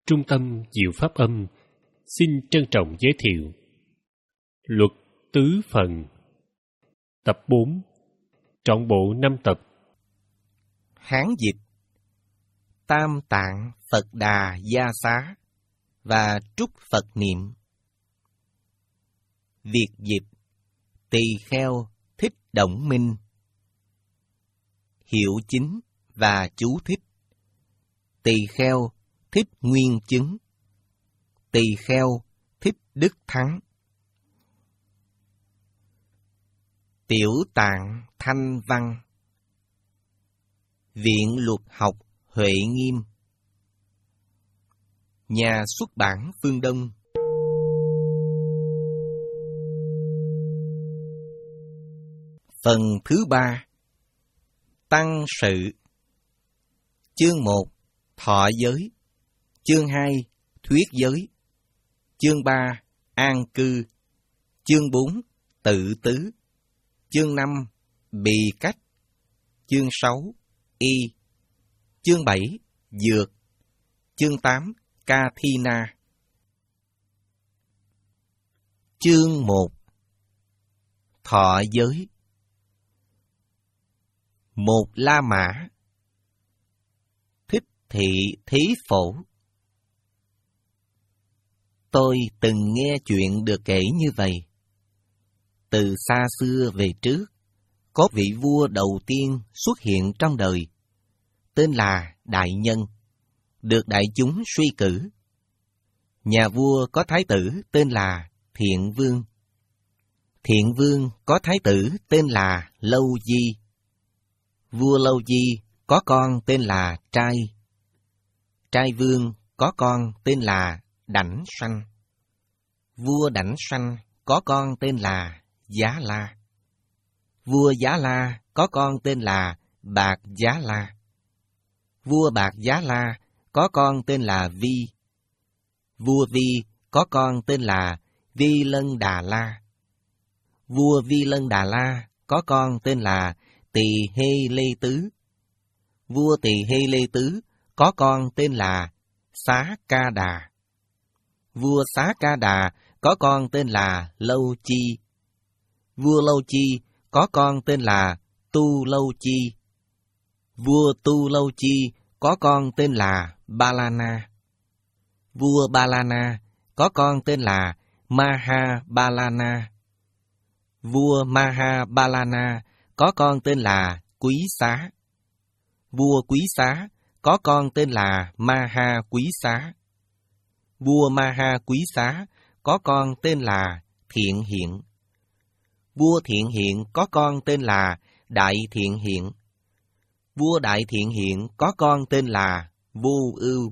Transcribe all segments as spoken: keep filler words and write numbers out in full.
Trung tâm Diệu Pháp Âm xin trân trọng giới thiệu Luật Tứ Phần, tập bốn, trọn bộ năm tập. Hán dịch Tam Tạng Phật Đà Gia Xá và Trúc Phật Niệm. Việt dịch Tỳ Kheo Thích Động Minh. Hiệu chính và chú thích: Tỳ Kheo Thích Nguyên Chứng, Tỳ Kheo Thích Đức Thắng. Tiểu Tạng Thanh Văn. Viện Luật học Huệ Nghiêm. Nhà xuất bản Phương Đông. Phần thứ ba. Tăng sự. Chương một. Thọ giới. Chương hai. Thuyết giới. Chương ba. An cư. Chương bốn. Tự tứ. Chương năm. Bì cách. Chương sáu. Y. Chương bảy. Dược. Chương tám. Ca Thi Na. Chương một. Thọ giới. Một La Mã. Thích Thị Thí Phổ. Tôi từng nghe chuyện được kể như vậy. Từ xa xưa về trước, có vị vua đầu tiên xuất hiện trong đời, tên là Đại Nhân, được đại chúng suy cử. Nhà vua có thái tử tên là Thiện Vương. Thiện Vương có thái tử tên là Lâu Di. Vua Lâu Di có con tên là Trai. Trai Vương có con tên là Đảnh Sanh. Vua Đảnh Sanh có con tên là Giá La. Vua Giá La có con tên là Bạc Giá La. Vua Bạc Giá La có con tên là Vi. Vua Vi có con tên là Vi Lân Đà La. Vua Vi Lân Đà La có con tên là Tỳ Hê Lê Tứ. Vua Tỳ Hê Lê Tứ có con tên là Xá Ca Đà. Vua Xá Ca Đà có con tên là Lâu Chi. Vua Lâu Chi có con tên là Tu Lâu Chi. Vua Tu Lâu Chi có con tên là Ba La Na. Vua Ba La Na có con tên là Maha Ba La Na. Vua Maha Ba La Na có con tên là Quý Xá. Vua Quý Xá có con tên là Maha Quý Xá. Vua Maha Quý Xá có con tên là Thiện Hiện. Vua Thiện Hiện có con tên là Đại Thiện Hiện. Vua Đại Thiện Hiện có con tên là Vô Ưu.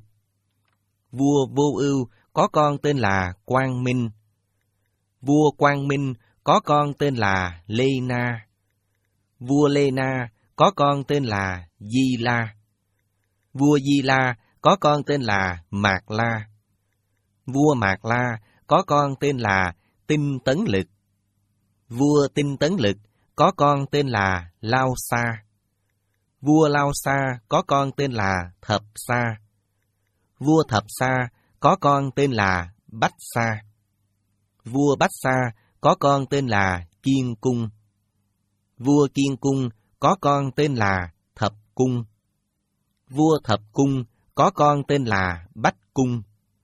Vua Vô Ưu có con tên là Quang Minh. Vua Quang Minh có con tên là Lê Na. Vua Lê Na có con tên là Di La. Vua Di La có con tên là Mạc La. Vua Mạc La có con tên là Tinh Tấn Lực. Vua Tinh Tấn Lực có con tên là Lao Sa. Vua Lao Sa có con tên là Thập Sa. Vua Thập Sa có con tên là Bách Sa. Vua Bách Sa có con tên là Kiên Cung. Vua Kiên Cung có con tên là Thập Cung. Vua Thập Cung có con tên là Bách Cung.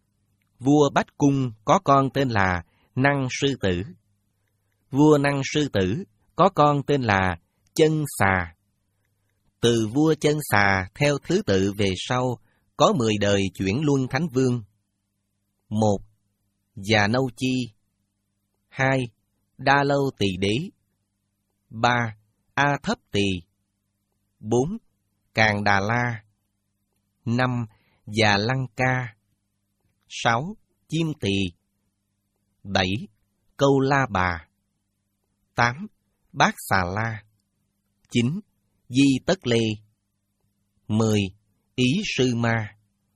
Vua Bách Cung có con tên là Năng Sư Tử. Vua Năng Sư Tử có con tên là Chân Xà. Từ vua Chân Xà theo thứ tự về sau có mười đời chuyển luân thánh vương. Một. Già Nâu Chi. Hai. Đa Lâu Tỳ Đế. Ba. A Thấp Tỳ. Bốn. Càn Đà La. Năm. Già Lăng Ca. Sáu. Chiêm Tỳ. Bảy. Câu La Bà. Tám. Bát Xà La. Chín. Di Tất Lê. Mười. Ý Sư Ma.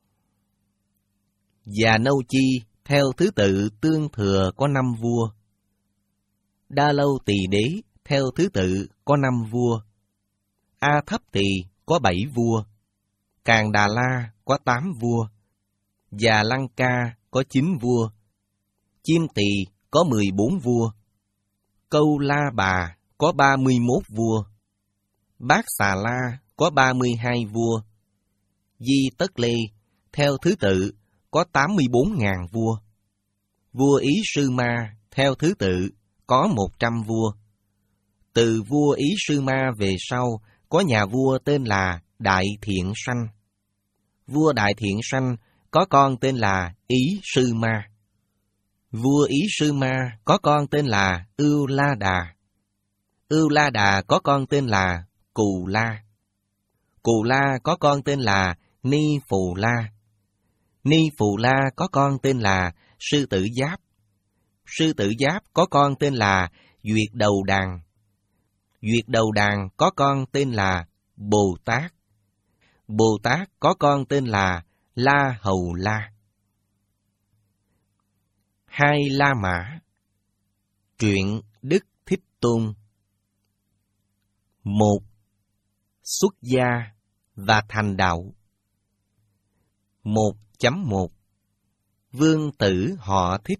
Già Nâu Chi theo thứ tự tương thừa có năm vua. Đa Lâu Tỳ Đế theo thứ tự có năm vua. A Thấp Tỳ có bảy vua. Càn Đà La có tám vua. Già Lăng Ca có chín vua, Chiêm Tỳ có mười bốn vua, Câu La Bà có ba mươi mốt vua, Bát Xà La có ba mươi hai vua, Di Tất Lê theo thứ tự có tám mươi bốn ngàn vua, vua Ý Sư Ma theo thứ tự có một trăm vua. Từ vua Ý Sư Ma về sau có nhà vua tên là Đại Thiện Sanh. Vua Đại Thiện Sanh có con tên là Ý Sư Ma. Vua Ý Sư Ma có con tên là Ưu La Đà. Ưu La Đà có con tên là Cù La. Cù La có con tên là Ni Phù La. Ni Phù La có con tên là Sư Tử Giáp. Sư Tử Giáp có con tên là Duyệt Đầu Đàn. Duyệt Đầu Đàn có con tên là Bồ Tát. Bồ Tát có con tên là La Hầu La. Hai La Mã. Truyện Đức Thích Tôn. Một. Xuất gia và thành đạo. một chấm một Vương tử họ Thích.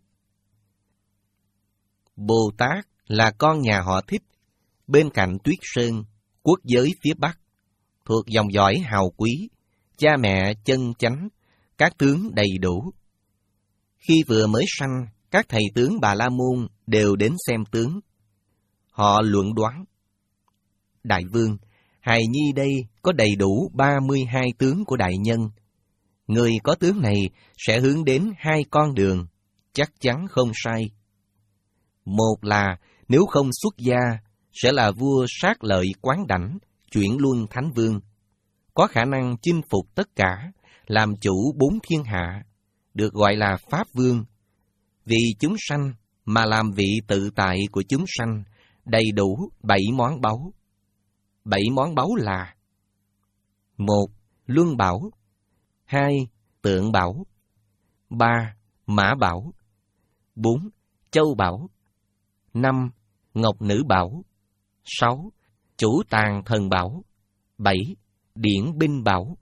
Bồ Tát là con nhà họ Thích, bên cạnh Tuyết Sơn, quốc giới phía Bắc, thuộc dòng dõi hào quý, cha mẹ chân chánh, các tướng đầy đủ. Khi vừa mới sanh, các thầy tướng Bà La Môn đều đến xem tướng. Họ luận đoán: Đại vương, hài nhi đây có đầy đủ ba mươi hai tướng của đại nhân. Người có tướng này sẽ hướng đến hai con đường, chắc chắn không sai. Một là nếu không xuất gia, sẽ là vua sát lợi quán đảnh, chuyển luân thánh vương, có khả năng chinh phục tất cả, làm chủ bốn thiên hạ, được gọi là Pháp Vương. Vì chúng sanh mà làm vị tự tại của chúng sanh, đầy đủ bảy món báu. Bảy món báu là: một. Luân bảo. Hai. Tượng bảo. Ba. Mã bảo. Bốn. Châu bảo. Năm. Ngọc nữ bảo. Sáu. Chủ tàng thần bảo. Bảy. Điển binh bảo.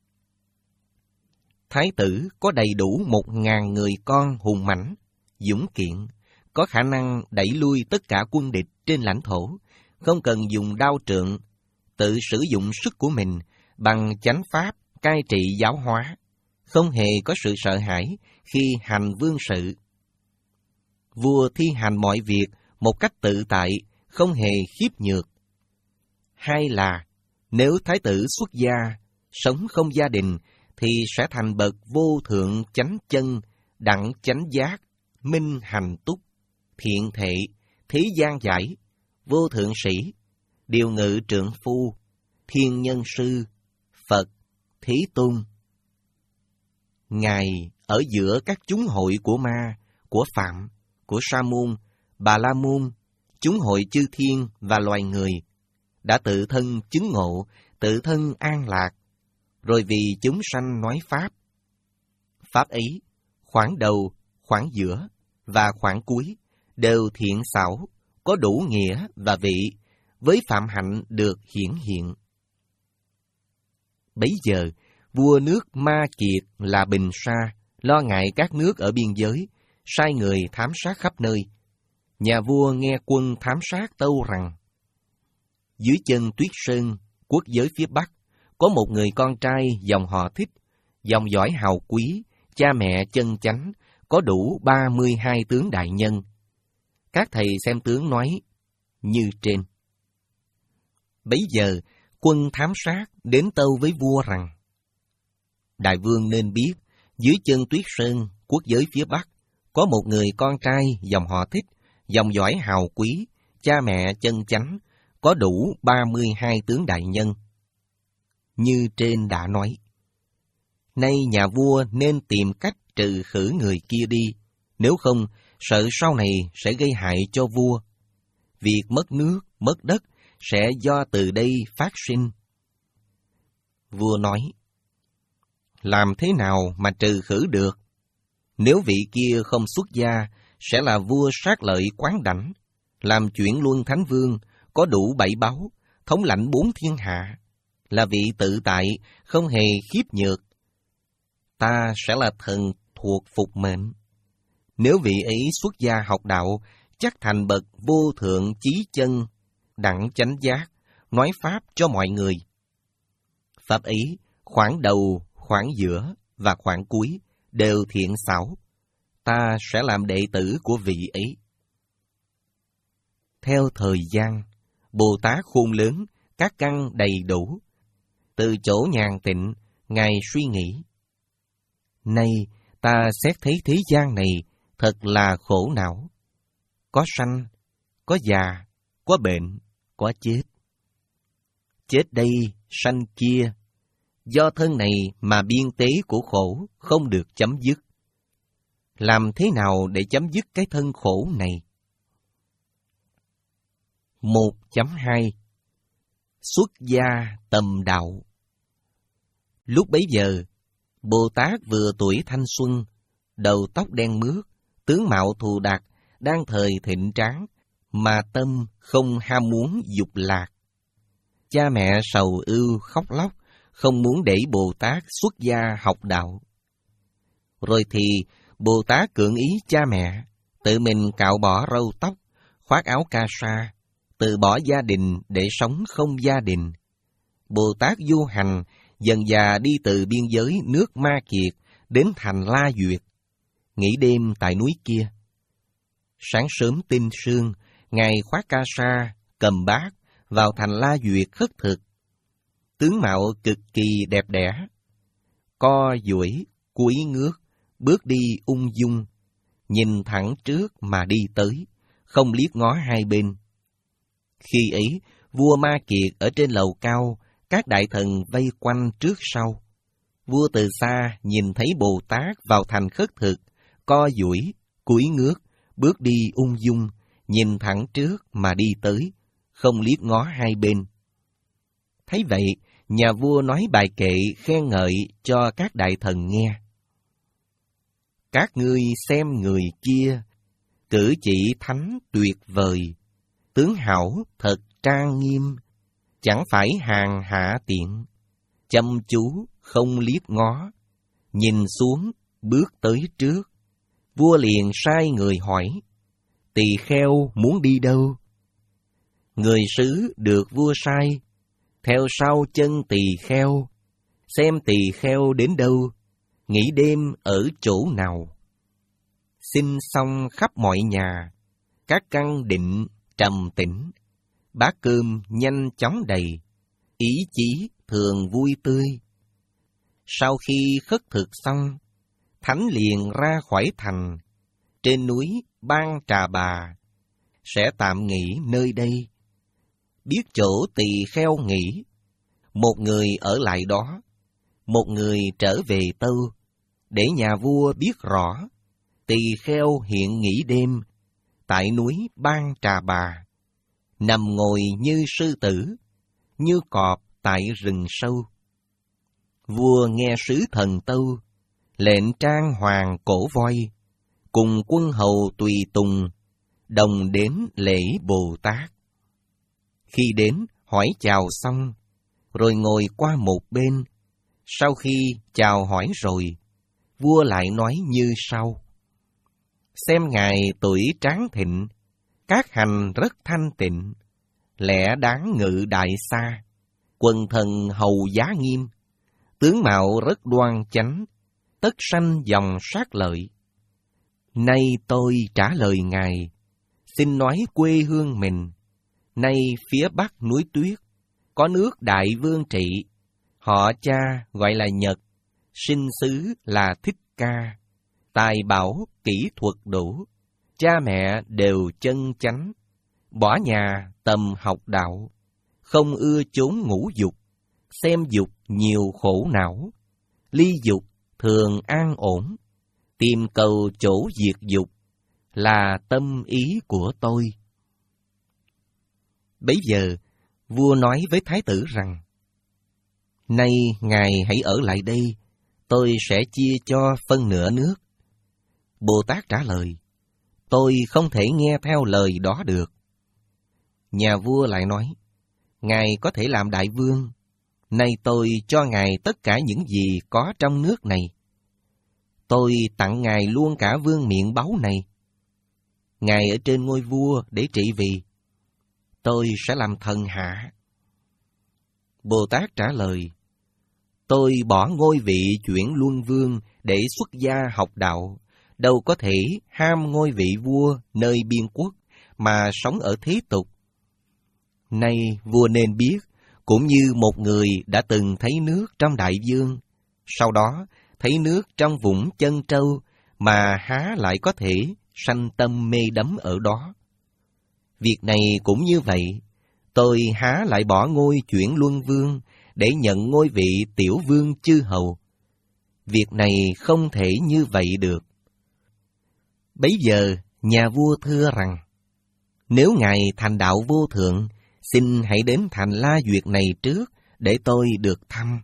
Thái tử có đầy đủ một ngàn người con hùng mãnh, dũng kiện, có khả năng đẩy lui tất cả quân địch trên lãnh thổ, không cần dùng đao trượng, tự sử dụng sức của mình bằng chánh pháp cai trị giáo hóa, không hề có sự sợ hãi khi hành vương sự. Vua thi hành mọi việc một cách tự tại, không hề khiếp nhược. Hai là nếu thái tử xuất gia, sống không gia đình, thì sẽ thành bậc vô thượng chánh chân, đặng chánh giác, minh hành túc, thiện thệ, thế gian giải, vô thượng sĩ, điều ngự trượng phu, thiên nhân sư, Phật, Thế Tôn. Ngài ở giữa các chúng hội của ma, của Phạm, của Sa môn, Bà La môn, chúng hội chư thiên và loài người, đã tự thân chứng ngộ, tự thân an lạc, rồi vì chúng sanh nói Pháp. Pháp ấy, khoảng đầu, khoảng giữa và khoảng cuối, đều thiện xảo, có đủ nghĩa và vị, với phạm hạnh được hiển hiện. Bấy giờ, vua nước Ma Kiệt là Bình Sa, lo ngại các nước ở biên giới, sai người thám sát khắp nơi. Nhà vua nghe quân thám sát tâu rằng, dưới chân Tuyết Sơn, quốc giới phía Bắc, có một người con trai dòng họ Thích, dòng dõi hào quý, cha mẹ chân chánh, có đủ ba mươi hai tướng đại nhân. Các thầy xem tướng nói như trên. Bấy giờ, quân thám sát đến tâu với vua rằng, Đại vương nên biết, dưới chân Tuyết Sơn, quốc giới phía Bắc, có một người con trai dòng họ Thích, dòng dõi hào quý, cha mẹ chân chánh, có đủ ba mươi hai tướng đại nhân. Như trên đã nói. Nay nhà vua nên tìm cách trừ khử người kia đi, nếu không, sợ sau này sẽ gây hại cho vua. Việc mất nước, mất đất sẽ do từ đây phát sinh. Vua nói, làm thế nào mà trừ khử được? Nếu vị kia không xuất gia, sẽ là vua sát lợi quán đảnh, làm chuyển luân thánh vương, có đủ bảy báu, thống lãnh bốn thiên hạ, là vị tự tại, không hề khiếp nhược. ta sẽ là thần thuộc phục mệnh. Nếu vị ấy xuất gia học đạo, chắc thành bậc vô thượng chí chân, đẳng chánh giác, nói pháp cho mọi người. Pháp ấy, khoảng đầu, khoảng giữa và khoảng cuối đều thiện xảo. Ta sẽ làm đệ tử của vị ấy. Theo thời gian, Bồ Tát khôn lớn, các căn đầy đủ. Từ chỗ nhàn tịnh, Ngài suy nghĩ. Nay, ta xét thấy thế gian này thật là khổ não. Có sanh, có già, có bệnh, có chết. Chết đây, sanh kia. Do thân này mà biên tế của khổ không được chấm dứt. Làm thế nào để chấm dứt cái thân khổ này? một chấm hai Xuất gia tầm đạo. Lúc bấy giờ, Bồ Tát vừa tuổi thanh xuân, đầu tóc đen mướt, tướng mạo thù đạt, đang thời thịnh tráng, mà tâm không ham muốn dục lạc. Cha mẹ sầu ưu khóc lóc, không muốn để Bồ Tát xuất gia học đạo. Rồi thì Bồ Tát cưỡng ý cha mẹ, tự mình cạo bỏ râu tóc, khoác áo ca sa, từ bỏ gia đình để sống không gia đình. Bồ Tát du hành, dần dà đi từ biên giới nước Ma Kiệt đến thành La Duyệt, nghỉ đêm tại núi kia. Sáng sớm tinh sương, Ngài khoác ca sa, cầm bát, vào thành La Duyệt khất thực. Tướng mạo cực kỳ đẹp đẽ, co duỗi, cúi ngước, bước đi ung dung, nhìn thẳng trước mà đi tới, không liếc ngó hai bên. Khi ấy, vua Ma Kiệt ở trên lầu cao, các đại thần vây quanh trước sau. Vua từ xa nhìn thấy Bồ Tát vào thành khất thực, co duỗi, cúi ngước, bước đi ung dung, nhìn thẳng trước mà đi tới, không liếc ngó hai bên. Thấy vậy, nhà vua nói bài kệ khen ngợi cho các đại thần nghe. Các ngươi xem người kia, cử chỉ thánh tuyệt vời, tướng hảo thật trang nghiêm, chẳng phải hàng hạ tiện, chăm chú không liếc ngó, nhìn xuống bước tới trước. Vua liền sai người hỏi, tỳ kheo muốn đi đâu? Người sứ được vua sai, theo sau chân tỳ kheo, xem tỳ kheo đến đâu, nghỉ đêm ở chỗ nào. Xin xong khắp mọi nhà, các căn định trầm tĩnh, bát cơm nhanh chóng đầy, ý chí thường vui tươi. Sau khi khất thực xong, thánh liền ra khỏi thành, trên núi Ban Trà Bà, sẽ tạm nghỉ nơi đây. Biết chỗ tỳ kheo nghỉ, một người ở lại đó, một người trở về Tâu, để nhà vua biết rõ, tỳ kheo hiện nghỉ đêm, tại núi Ban Trà Bà, nằm ngồi như sư tử, như cọp tại rừng sâu. Vua nghe sứ thần Tâu, lệnh trang hoàng cổ voi, cùng quân hầu tùy tùng, đồng đến lễ Bồ Tát. Khi đến, hỏi chào xong, rồi ngồi qua một bên. Sau khi chào hỏi rồi, vua lại nói như sau. Xem ngài tuổi tráng thịnh, các hành rất thanh tịnh, lẽ đáng ngự đại xa, quần thần hầu giá nghiêm, tướng mạo rất đoan chánh, tất sanh dòng sát lợi. Nay tôi trả lời ngài, xin nói quê hương mình. Nay phía bắc núi Tuyết, có nước Đại Vương trị, họ cha gọi là Nhật, sinh xứ là Thích Ca, tài bảo kỹ thuật đủ, cha mẹ đều chân chánh, bỏ nhà tầm học đạo, không ưa chốn ngũ dục, xem dục nhiều khổ não, ly dục thường an ổn, tìm cầu chỗ diệt dục, là tâm ý của tôi. Bấy giờ, vua nói với thái tử rằng, nay ngài hãy ở lại đây, tôi sẽ chia cho phân nửa nước. Bồ Tát trả lời, tôi không thể nghe theo lời đó được. Nhà vua lại nói, ngài có thể làm đại vương, nay tôi cho ngài tất cả những gì có trong nước này. tôi tặng Ngài luôn cả vương miện báu này. Ngài ở trên ngôi vua để trị vì. Tôi sẽ làm thần hạ. Bồ Tát trả lời, tôi bỏ ngôi vị chuyển luân vương để xuất gia học đạo, đâu có thể ham ngôi vị vua nơi biên quốc mà sống ở thế tục. Nay vua nên biết, cũng như một người đã từng thấy nước trong đại dương, sau đó thấy nước trong vũng chân trâu mà há lại có thể sanh tâm mê đắm ở đó. Việc này cũng như vậy, tôi há lại bỏ ngôi chuyển luân vương để nhận ngôi vị tiểu vương chư hầu. Việc này không thể như vậy được. Bấy giờ nhà vua thưa rằng, nếu Ngài thành đạo vô thượng, xin hãy đến thành La Duyệt này trước để tôi được thăm.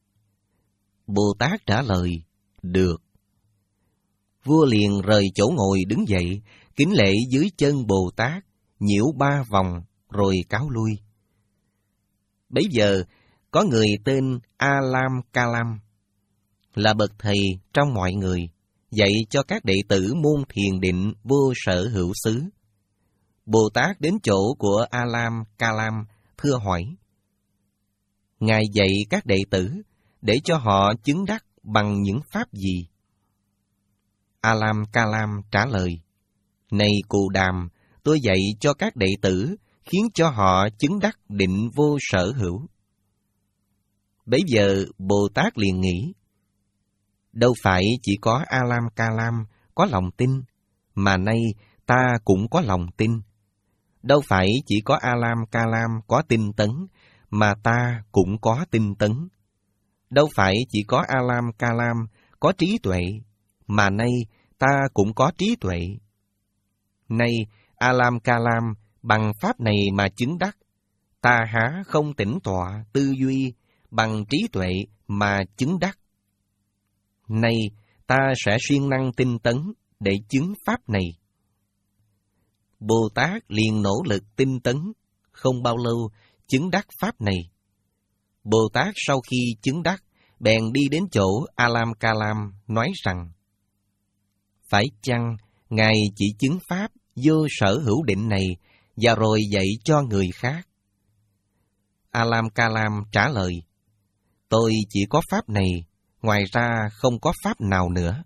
Bồ Tát trả lời, được. Vua liền rời chỗ ngồi đứng dậy, kính lễ dưới chân Bồ Tát, nhiễu ba vòng rồi cáo lui. Bấy giờ có người tên A-lam Ca-lam, là bậc thầy trong mọi người, dạy cho các đệ tử môn thiền định vô sở hữu xứ. Bồ Tát đến chỗ của A-lam Ca-lam thưa hỏi, Ngài dạy các đệ tử để cho họ chứng đắc bằng những pháp gì? A-lam Ca-lam trả lời, này Cù Đàm, tôi dạy cho các đệ tử khiến cho họ chứng đắc định vô sở hữu. Bấy giờ Bồ Tát liền nghĩ, đâu phải chỉ có A-lam Ca-lam có lòng tin, mà nay ta cũng có lòng tin. Đâu phải chỉ có A-lam Ca-lam có tinh tấn, mà ta cũng có tinh tấn. Đâu phải chỉ có A-lam Ca-lam có trí tuệ, mà nay ta cũng có trí tuệ. Nay A-lam Ca-lam bằng pháp này mà chứng đắc, ta há không tĩnh tọa tư duy bằng trí tuệ mà chứng đắc. Nay ta sẽ siêng năng tinh tấn để chứng pháp này. Bồ Tát liền nỗ lực tinh tấn, không bao lâu chứng đắc pháp này. Bồ Tát sau khi chứng đắc, bèn đi đến chỗ A-lam Ca-lam nói rằng, phải chăng Ngài chỉ chứng pháp vô sở hữu định này và rồi dạy cho người khác? A-lam Ca-lam trả lời, tôi chỉ có pháp này, ngoài ra không có pháp nào nữa.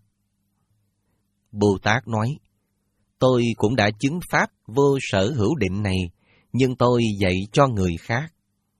Bồ Tát nói, tôi cũng đã chứng pháp vô sở hữu định này, nhưng tôi dạy cho người khác.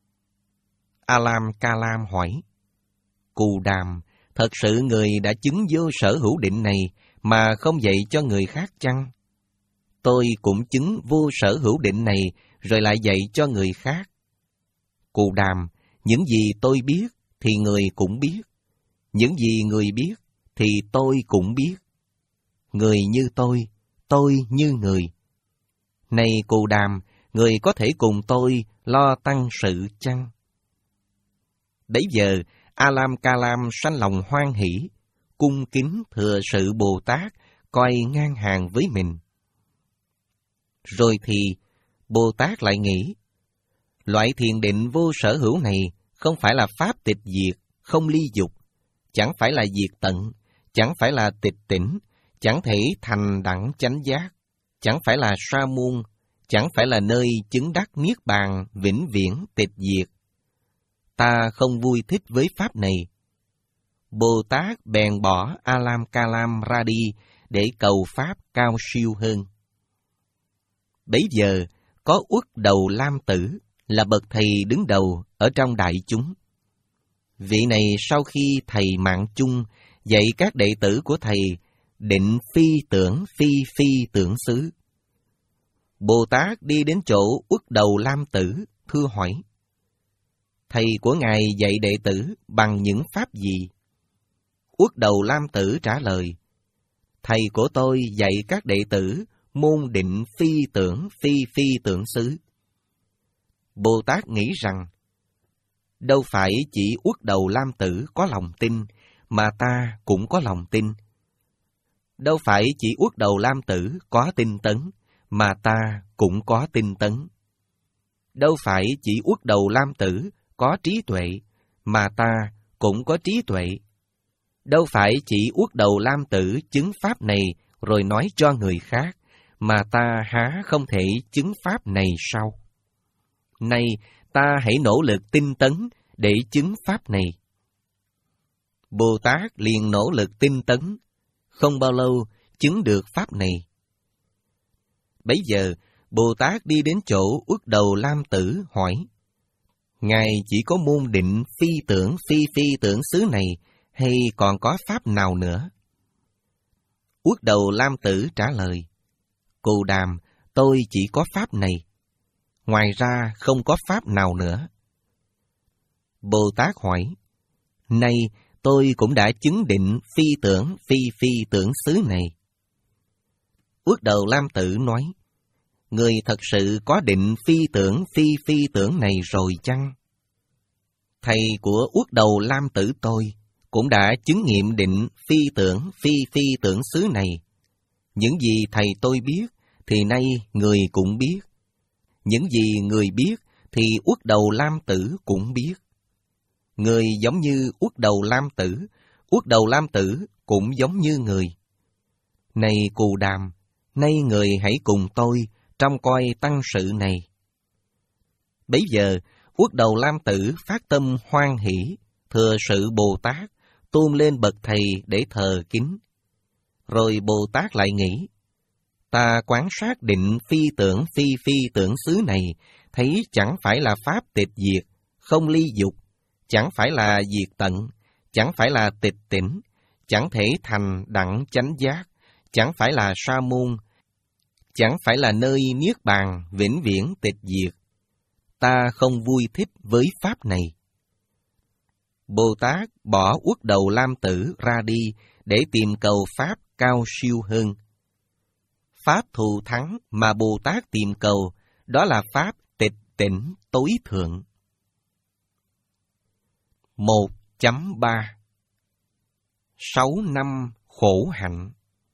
A-lam Ca-lam hỏi, Cù Đàm, thật sự người đã chứng vô sở hữu định này mà không dạy cho người khác chăng? Tôi cũng chứng vô sở hữu định này rồi lại dạy cho người khác. Cù Đàm, những gì tôi biết thì người cũng biết, những gì người biết thì tôi cũng biết. Người như tôi, tôi như người. Này Cù Đàm, người có thể cùng tôi lo tăng sự chăng? Bấy giờ A-lam Ca-lam sanh lòng hoan hỷ, cung kính thừa sự Bồ Tát coi ngang hàng với mình. Rồi thì Bồ Tát lại nghĩ, loại thiền định vô sở hữu này không phải là pháp tịch diệt, không ly dục, chẳng phải là diệt tận, chẳng phải là tịch tỉnh, chẳng thể thành đẳng chánh giác, chẳng phải là sa môn, chẳng phải là nơi chứng đắc niết bàn vĩnh viễn tịch diệt. Ta không vui thích với pháp này. Bồ Tát bèn bỏ A-lam Ca-lam ra đi để cầu pháp cao siêu hơn. Bấy giờ có Uất Đầu Lam Tử là bậc thầy đứng đầu ở trong đại chúng. Vị này sau khi thầy Mạng Chung dạy các đệ tử của thầy định phi tưởng phi phi tưởng xứ. Bồ Tát đi đến chỗ Uất Đầu Lam Tử thưa hỏi, thầy của Ngài dạy đệ tử bằng những pháp gì? Uất Đầu Lam Tử trả lời, thầy của tôi dạy các đệ tử môn định phi tưởng phi phi tưởng xứ. Bồ Tát nghĩ rằng, đâu phải chỉ Uất Đầu Lam Tử có lòng tin, mà ta cũng có lòng tin. Đâu phải chỉ Uất Đầu Lam Tử có tinh tấn, mà ta cũng có tinh tấn. Đâu phải chỉ Uất Đầu Lam Tử có trí tuệ, mà ta cũng có trí tuệ. Đâu phải chỉ Uất Đầu Lam Tử chứng pháp này rồi nói cho người khác, mà ta há không thể chứng pháp này sao? Nay ta hãy nỗ lực tinh tấn để chứng pháp này. Bồ Tát liền nỗ lực tinh tấn, không bao lâu chứng được pháp này. Bấy giờ, Bồ Tát đi đến chỗ Uất Đầu Lam Tử hỏi, Ngài chỉ có môn định phi tưởng phi phi tưởng xứ này, hay còn có pháp nào nữa? Uất Đầu Lam Tử trả lời, Cù Đàm, tôi chỉ có pháp này. Ngoài ra không có pháp nào nữa. Bồ Tát hỏi, Nay tôi cũng đã chứng định phi tưởng phi phi tưởng xứ này. Uất Đầu Lam Tử nói, Người thật sự có định phi tưởng phi phi tưởng này rồi chăng? Thầy của Uất Đầu Lam Tử tôi cũng đã chứng nghiệm định phi tưởng phi phi tưởng xứ này. Những gì thầy tôi biết thì nay người cũng biết. Những gì người biết thì Uất Đầu Lam Tử cũng biết. Người giống như Uất Đầu Lam Tử, Uất Đầu Lam Tử cũng giống như người. Này Cù Đàm, nay người hãy cùng tôi trông coi tăng sự này. Bấy giờ, Uất Đầu Lam Tử phát tâm hoan hỷ, thừa sự Bồ Tát, tôn lên bậc thầy để thờ kính. Rồi Bồ Tát lại nghĩ, ta quán sát định phi tưởng phi phi tưởng xứ này, thấy chẳng phải là pháp tịch diệt, không ly dục, chẳng phải là diệt tận, chẳng phải là tịch tỉnh, chẳng thể thành đẳng chánh giác, chẳng phải là sa môn, chẳng phải là nơi niết bàn vĩnh viễn tịch diệt. Ta không vui thích với pháp này. Bồ Tát bỏ Uất Đầu Lam Tử ra đi để tìm cầu pháp cao siêu hơn. Pháp thù thắng mà Bồ Tát tìm cầu, đó là pháp tịch tỉnh tối thượng. một chấm ba Sáu năm khổ hạnh.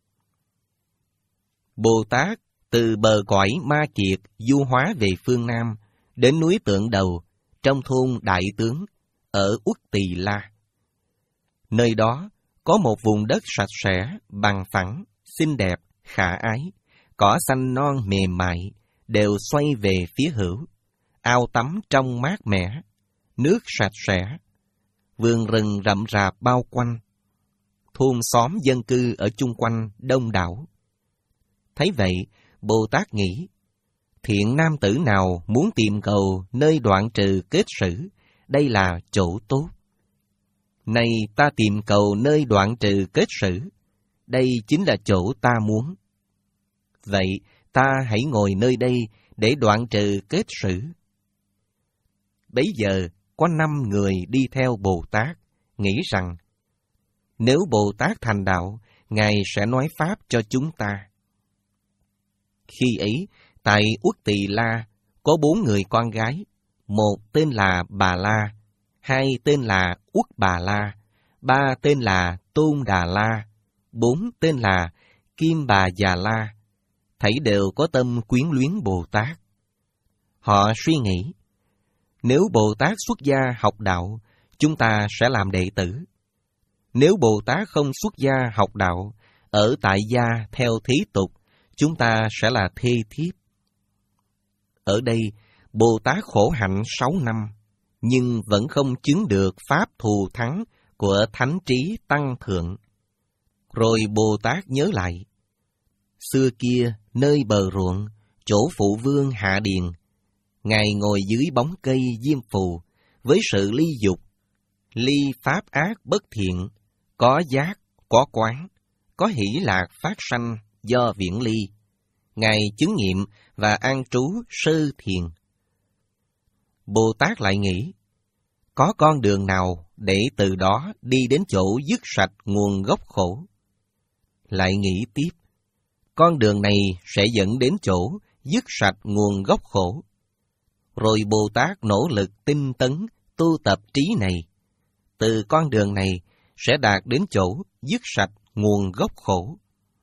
Bồ Tát từ bờ cõi Ma Kiệt du hóa về phương Nam, đến núi Tượng Đầu, trong thôn Đại Tướng, ở Uất Tỳ La. Nơi đó có một vùng đất sạch sẽ, bằng phẳng, xinh đẹp, khả ái, cỏ xanh non mềm mại, đều xoay về phía hữu, ao tắm trong mát mẻ, nước sạch sẽ, vườn rừng rậm rạp bao quanh, thôn xóm dân cư ở chung quanh đông đảo. Thấy vậy, Bồ Tát nghĩ, thiện nam tử nào muốn tìm cầu nơi đoạn trừ kết sử, đây là chỗ tốt. Nay ta tìm cầu nơi đoạn trừ kết sử, đây chính là chỗ ta muốn. Vậy ta hãy ngồi nơi đây để đoạn trừ kết sử. Bấy giờ có năm người đi theo Bồ Tát, nghĩ rằng, nếu Bồ Tát thành đạo, Ngài sẽ nói pháp cho chúng ta. Khi ấy, tại Uất Tỳ La, có bốn người con gái, một tên là Bà La, hai tên là Uất Bà La, ba tên là Tôn Đà La, bốn tên là Kim Bà Già La, thảy đều có tâm quyến luyến Bồ Tát. Họ suy nghĩ, nếu Bồ Tát xuất gia học đạo, chúng ta sẽ làm đệ tử. Nếu Bồ Tát không xuất gia học đạo, ở tại gia theo thế tục, chúng ta sẽ là thê thiếp. Ở đây, Bồ Tát khổ hạnh sáu năm, nhưng vẫn không chứng được pháp thù thắng của thánh trí tăng thượng. Rồi Bồ Tát nhớ lại, xưa kia nơi bờ ruộng, chỗ phụ vương hạ điền, Ngài ngồi dưới bóng cây diêm phù, với sự ly dục, ly pháp ác bất thiện, có giác, có quán, có hỷ lạc phát sanh do viễn ly. Ngài chứng nghiệm và an trú sơ thiền. Bồ Tát lại nghĩ, có con đường nào để từ đó đi đến chỗ dứt sạch nguồn gốc khổ? Lại nghĩ tiếp, con đường này sẽ dẫn đến chỗ dứt sạch nguồn gốc khổ. Rồi Bồ Tát nỗ lực tinh tấn, tu tập trí này. Từ con đường này sẽ đạt đến chỗ dứt sạch nguồn gốc khổ.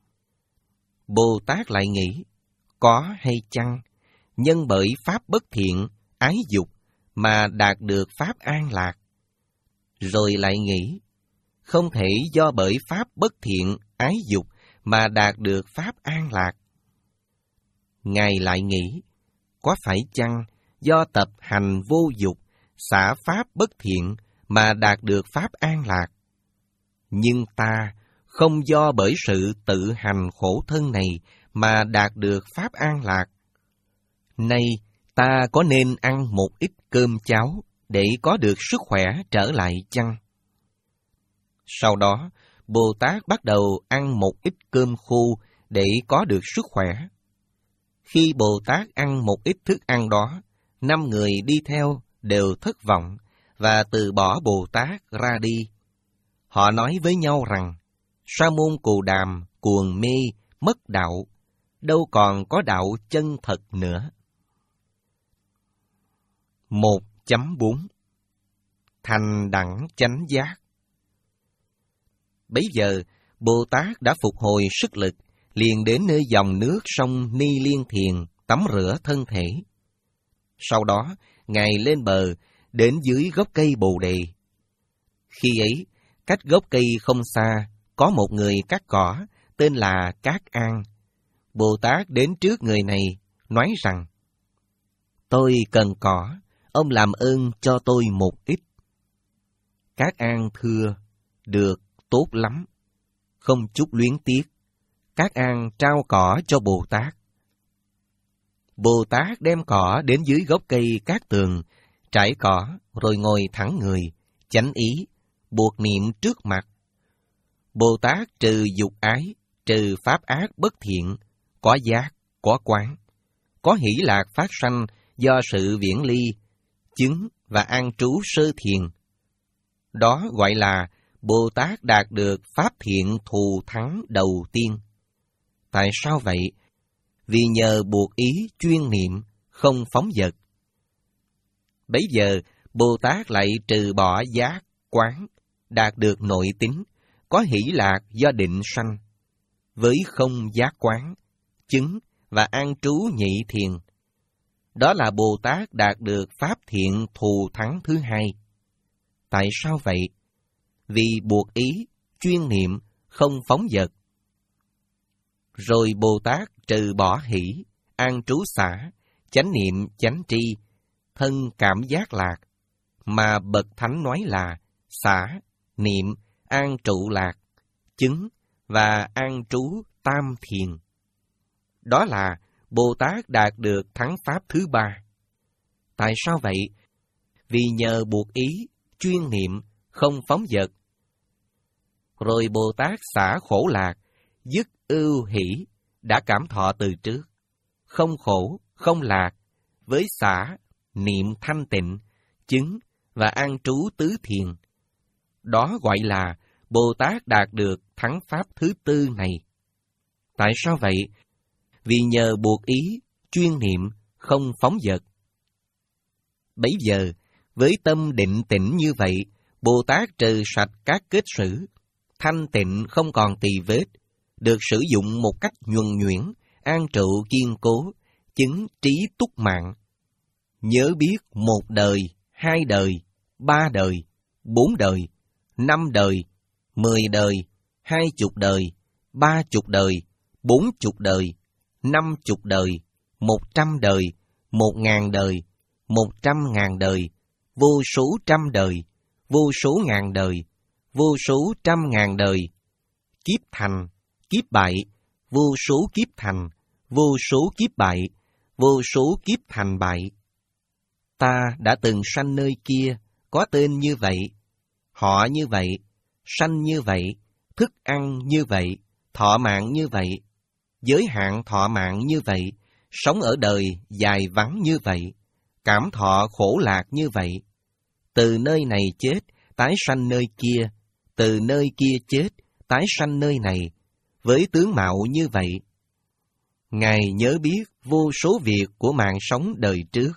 Bồ Tát lại nghĩ, có hay chăng, nhân bởi pháp bất thiện, ái dục, mà đạt được pháp an lạc? Rồi lại nghĩ, không thể do bởi pháp bất thiện, ái dục mà đạt được pháp an lạc. Ngài lại nghĩ, có phải chăng do tập hành vô dục, xả pháp bất thiện mà đạt được pháp an lạc? Nhưng ta không do bởi sự tự hành khổ thân này mà đạt được pháp an lạc. Nay ta có nên ăn một ít cơm cháo để có được sức khỏe trở lại chăng? Sau đó, Bồ Tát bắt đầu ăn một ít cơm khô để có được sức khỏe. Khi Bồ Tát ăn một ít thức ăn đó, năm người đi theo đều thất vọng và từ bỏ Bồ Tát ra đi. Họ nói với nhau rằng, Sa môn Cù Đàm cuồng mê, mất đạo, đâu còn có đạo chân thật nữa. một chấm bốn Thành đẳng chánh giác. Bấy giờ, Bồ Tát đã phục hồi sức lực, liền đến nơi dòng nước sông Ni Liên Thiền tắm rửa thân thể. Sau đó, Ngài lên bờ, đến dưới gốc cây Bồ Đề. Khi ấy, cách gốc cây không xa, có một người cắt cỏ, tên là Cát An. Bồ Tát đến trước người này, nói rằng, tôi cần cỏ, ông làm ơn cho tôi một ít. Cát An thưa, được, tốt lắm. Không chút luyến tiếc, Cát An trao cỏ cho Bồ Tát. Bồ Tát đem cỏ đến dưới gốc cây cát tường, trải cỏ, rồi ngồi thẳng người, chánh ý, buộc niệm trước mặt. Bồ Tát trừ dục ái, trừ pháp ác bất thiện, có giác, có quán, có hỷ lạc phát sanh do sự viễn ly, chứng và an trú sơ thiền. Đó gọi là Bồ Tát đạt được pháp thiện thù thắng đầu tiên. Tại sao vậy? Vì nhờ buộc ý chuyên niệm, không phóng dật. Bấy giờ, Bồ Tát lại trừ bỏ giác, quán, đạt được nội tính, có hỷ lạc do định sanh, với không giác quán, chứng và an trú nhị thiền. Đó là Bồ Tát đạt được pháp thiện thù thắng thứ hai. Tại sao vậy? Vì buộc ý, chuyên niệm, không phóng dật. Rồi Bồ Tát trừ bỏ hỷ, an trú xả, chánh niệm chánh tri, thân cảm giác lạc, mà bậc thánh nói là xả, niệm, an trụ lạc, chứng và an trú tam thiền. Đó là Bồ Tát đạt được thắng pháp thứ ba. Tại sao vậy? Vì nhờ buộc ý, chuyên niệm, không phóng dật. Rồi Bồ Tát xả khổ lạc, dứt ưu hỷ, đã cảm thọ từ trước, không khổ, không lạc, với xả, niệm thanh tịnh, chứng và an trú tứ thiền. Đó gọi là Bồ Tát đạt được thắng pháp thứ tư này. Tại sao vậy? Vì nhờ buộc ý, chuyên niệm, không phóng dật. Bấy giờ, với tâm định tĩnh như vậy, Bồ Tát trừ sạch các kết sử, thanh tịnh không còn tỳ vết, được sử dụng một cách nhuần nhuyễn, an trụ kiên cố, chứng trí túc mạng. Nhớ biết một đời, hai đời, ba đời, bốn đời, năm đời, mười đời, hai chục đời, ba chục đời, bốn chục đời, năm chục đời, một trăm đời, một ngàn đời, một trăm ngàn đời, vô số trăm đời, vô số ngàn đời, vô số trăm ngàn đời, kiếp thành, kiếp bại, vô số kiếp thành, vô số kiếp bại, vô số kiếp thành bại. Ta đã từng sanh nơi kia, có tên như vậy, họ như vậy, sanh như vậy, thức ăn như vậy, thọ mạng như vậy, giới hạn thọ mạng như vậy, sống ở đời dài vắng như vậy, cảm thọ khổ lạc như vậy. Từ nơi này chết, tái sanh nơi kia, từ nơi kia chết, tái sanh nơi này, với tướng mạo như vậy. Ngài nhớ biết vô số việc của mạng sống đời trước.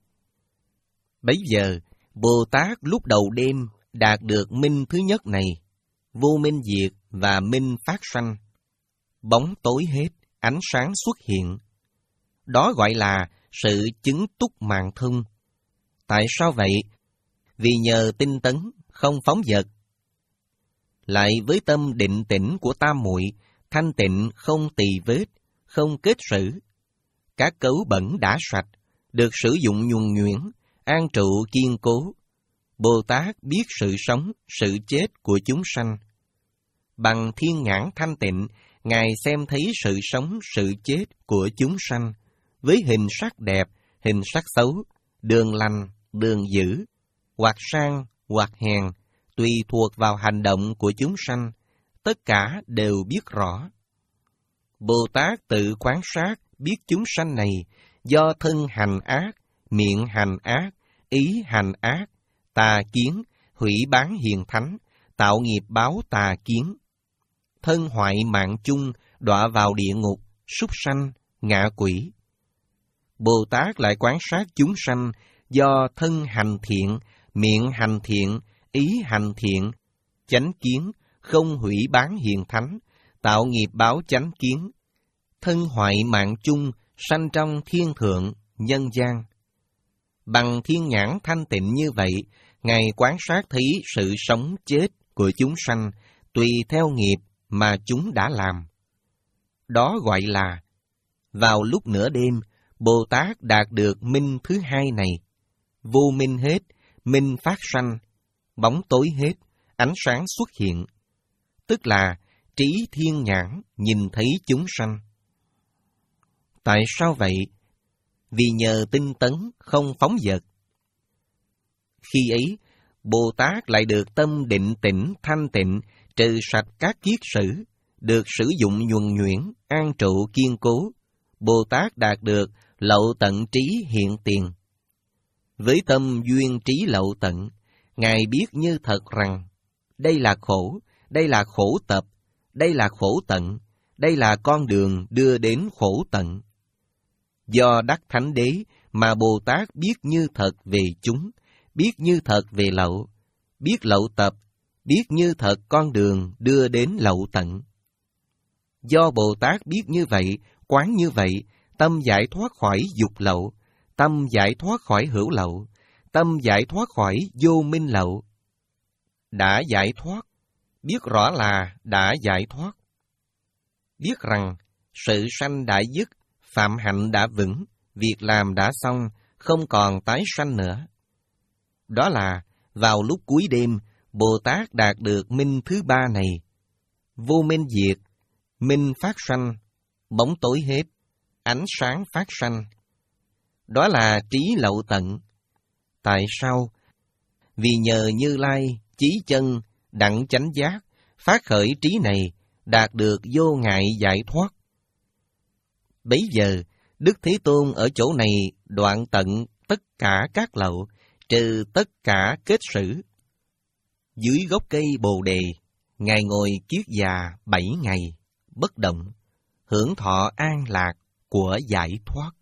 Bấy giờ, Bồ Tát lúc đầu đêm đạt được minh thứ nhất này, vô minh diệt và minh phát sanh. Bóng tối hết, ánh sáng xuất hiện. Đó gọi là sự chứng túc mạng thông. Tại sao vậy? Vì nhờ tinh tấn, không phóng dật. lại với tâm định tĩnh của tam muội, thanh tịnh không tỳ vết, không kết sử. Các cấu bẩn đã sạch, được sử dụng nhuần nhuyễn, an trụ kiên cố. Bồ Tát biết sự sống, sự chết của chúng sanh. Bằng thiên nhãn thanh tịnh, Ngài xem thấy sự sống, sự chết của chúng sanh, với hình sắc đẹp, hình sắc xấu, đường lành, đường dữ, hoặc sang, hoặc hèn, tùy thuộc vào hành động của chúng sanh, tất cả đều biết rõ. Bồ Tát tự quán sát, biết chúng sanh này, do thân hành ác, miệng hành ác, ý hành ác, tà kiến, hủy bán hiền thánh, tạo nghiệp báo tà kiến. Thân hoại mạng chung, đọa vào địa ngục, súc sanh, ngạ quỷ. Bồ Tát lại quán sát chúng sanh, do thân hành thiện, miệng hành thiện, ý hành thiện, chánh kiến, không hủy bán hiền thánh, tạo nghiệp báo chánh kiến. Thân hoại mạng chung, sanh trong thiên thượng, nhân gian. Bằng thiên nhãn thanh tịnh như vậy, Ngài quán sát thấy sự sống chết của chúng sanh, tùy theo nghiệp mà chúng đã làm. Đó gọi là, vào lúc nửa đêm, Bồ Tát đạt được minh thứ hai này. Vô minh hết, minh phát sanh, bóng tối hết, ánh sáng xuất hiện. Tức là trí thiên nhãn nhìn thấy chúng sanh. Tại sao vậy? Vì nhờ tinh tấn không phóng dật. Khi ấy, Bồ Tát lại được tâm định tĩnh thanh tịnh, trừ sạch các kiết sử, được sử dụng nhuần nhuyễn, an trụ kiên cố. Bồ Tát đạt được lậu tận trí hiện tiền. Với tâm duyên trí lậu tận, Ngài biết như thật rằng, đây là khổ, đây là khổ tập, đây là khổ tận, đây là con đường đưa đến khổ tận. Do đắc thánh đế mà Bồ Tát biết như thật về chúng, biết như thật về lậu, biết lậu tập, biết như thật con đường đưa đến lậu tận. Do Bồ Tát biết như vậy, quán như vậy, tâm giải thoát khỏi dục lậu, tâm giải thoát khỏi hữu lậu, tâm giải thoát khỏi vô minh lậu. Đã giải thoát, biết rõ là đã giải thoát. Biết rằng sự sanh đã dứt, phạm hạnh đã vững, việc làm đã xong, không còn tái sanh nữa. Đó là vào lúc cuối đêm, Bồ Tát đạt được minh thứ ba này. Vô minh diệt, minh phát sanh, bóng tối hết, ánh sáng phát sanh. Đó là trí lậu tận. Tại sao? Vì nhờ Như Lai, chí chân, đặng chánh giác, phát khởi trí này, đạt được vô ngại giải thoát. Bấy giờ, Đức Thế Tôn ở chỗ này đoạn tận tất cả các lậu, trừ tất cả kết sử. Dưới gốc cây Bồ Đề, Ngài ngồi kiết già bảy ngày, bất động, hưởng thọ an lạc của giải thoát.